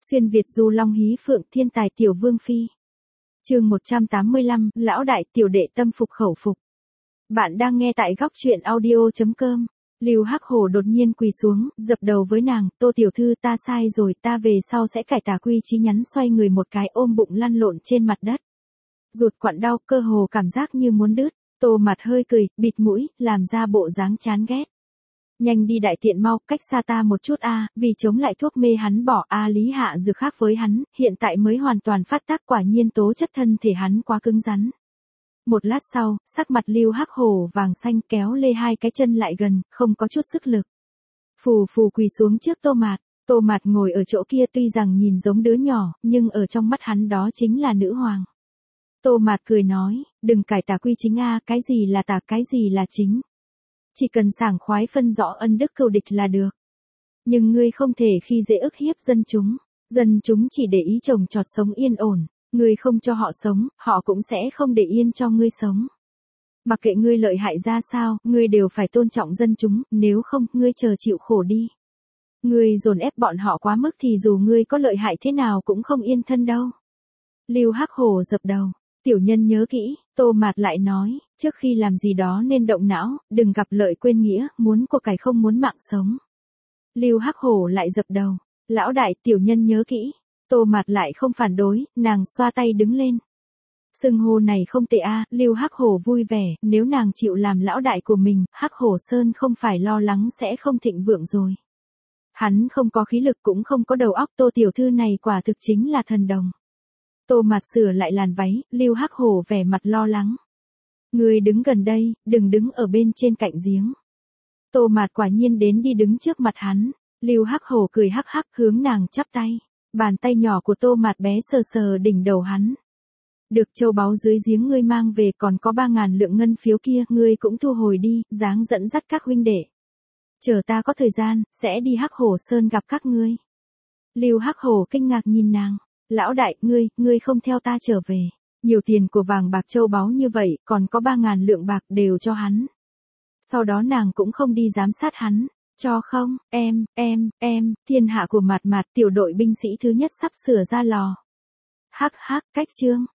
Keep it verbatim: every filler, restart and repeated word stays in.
Xuyên Việt du long hí phượng thiên tài tiểu vương phi. Chương một trăm tám mươi lăm, lão đại tiểu đệ tâm phục khẩu phục. Bạn đang nghe tại góc truyện audio chấm com. Lưu Hắc Hổ đột nhiên quỳ xuống, dập đầu với nàng, "Tô tiểu thư, ta sai rồi, ta về sau sẽ cải tà quy chí." Nhắn xoay người một cái ôm bụng lăn lộn trên mặt đất. Ruột quặn đau, cơ hồ cảm giác như muốn đứt. Tô Mạt hơi cười, bịt mũi, làm ra bộ dáng chán ghét. "Nhanh đi đại tiện mau, cách xa ta một chút a." Vì chống lại thuốc mê hắn bỏ a lý hạ dược khác với hắn, hiện tại mới hoàn toàn phát tác, quả nhiên tố chất thân thể hắn quá cứng rắn. Một lát sau, sắc mặt Lưu Hắc Hổ vàng xanh, kéo lê hai cái chân lại gần, không có chút sức lực. Phù phù quỳ xuống trước Tô Mạt. Tô Mạt ngồi ở chỗ kia tuy rằng nhìn giống đứa nhỏ, nhưng ở trong mắt hắn đó chính là nữ hoàng. Tô Mạt cười nói, "Đừng cải tà quy chính a, cái gì là tà, cái gì là chính. Chỉ cần sảng khoái phân rõ ân đức cừu địch là được. Nhưng ngươi không thể khi dễ ức hiếp dân chúng. Dân chúng chỉ để ý trồng trọt sống yên ổn. Ngươi không cho họ sống, họ cũng sẽ không để yên cho ngươi sống. Mặc kệ ngươi lợi hại ra sao, ngươi đều phải tôn trọng dân chúng, nếu không, ngươi chờ chịu khổ đi. Ngươi dồn ép bọn họ quá mức thì dù ngươi có lợi hại thế nào cũng không yên thân đâu." Lưu Hắc Hổ dập đầu. "Tiểu nhân nhớ kỹ." Tô Mạt lại nói, "Trước khi làm gì đó nên động não, đừng gặp lợi quên nghĩa, muốn của cải không muốn mạng sống." Lưu Hắc Hổ lại dập đầu. "Lão đại, tiểu nhân nhớ kỹ." Tô Mạt lại không phản đối, nàng xoa tay đứng lên. "Xưng hô này không tệ a." Lưu Hắc Hổ vui vẻ, nếu nàng chịu làm lão đại của mình, Hắc Hổ Sơn không phải lo lắng sẽ không thịnh vượng rồi. Hắn không có khí lực cũng không có đầu óc, Tô tiểu thư này quả thực chính là thần đồng. Tô Mạt sửa lại làn váy, Lưu Hắc Hổ vẻ mặt lo lắng. "Ngươi đứng gần đây, đừng đứng ở bên trên cạnh giếng." Tô Mạt quả nhiên đến đi đứng trước mặt hắn. Lưu Hắc Hổ cười hắc hắc hướng nàng chắp tay. Bàn tay nhỏ của Tô Mạt bé sờ sờ đỉnh đầu hắn. "Được, châu báu dưới giếng ngươi mang về, còn có ba ngàn lượng ngân phiếu kia, ngươi cũng thu hồi đi, dáng dẫn dắt các huynh đệ. Chờ ta có thời gian, sẽ đi Hắc Hổ Sơn gặp các ngươi." Lưu Hắc Hổ kinh ngạc nhìn nàng. "Lão đại, ngươi, ngươi không theo ta trở về. Nhiều tiền của vàng bạc châu báu như vậy, còn có ba ngàn lượng bạc đều cho hắn." Sau đó nàng cũng không đi giám sát hắn. "Cho không, em, em, em." Thiên hạ của Mạt Mạt, tiểu đội binh sĩ thứ nhất sắp sửa ra lò. Hắc hắc, cách chương.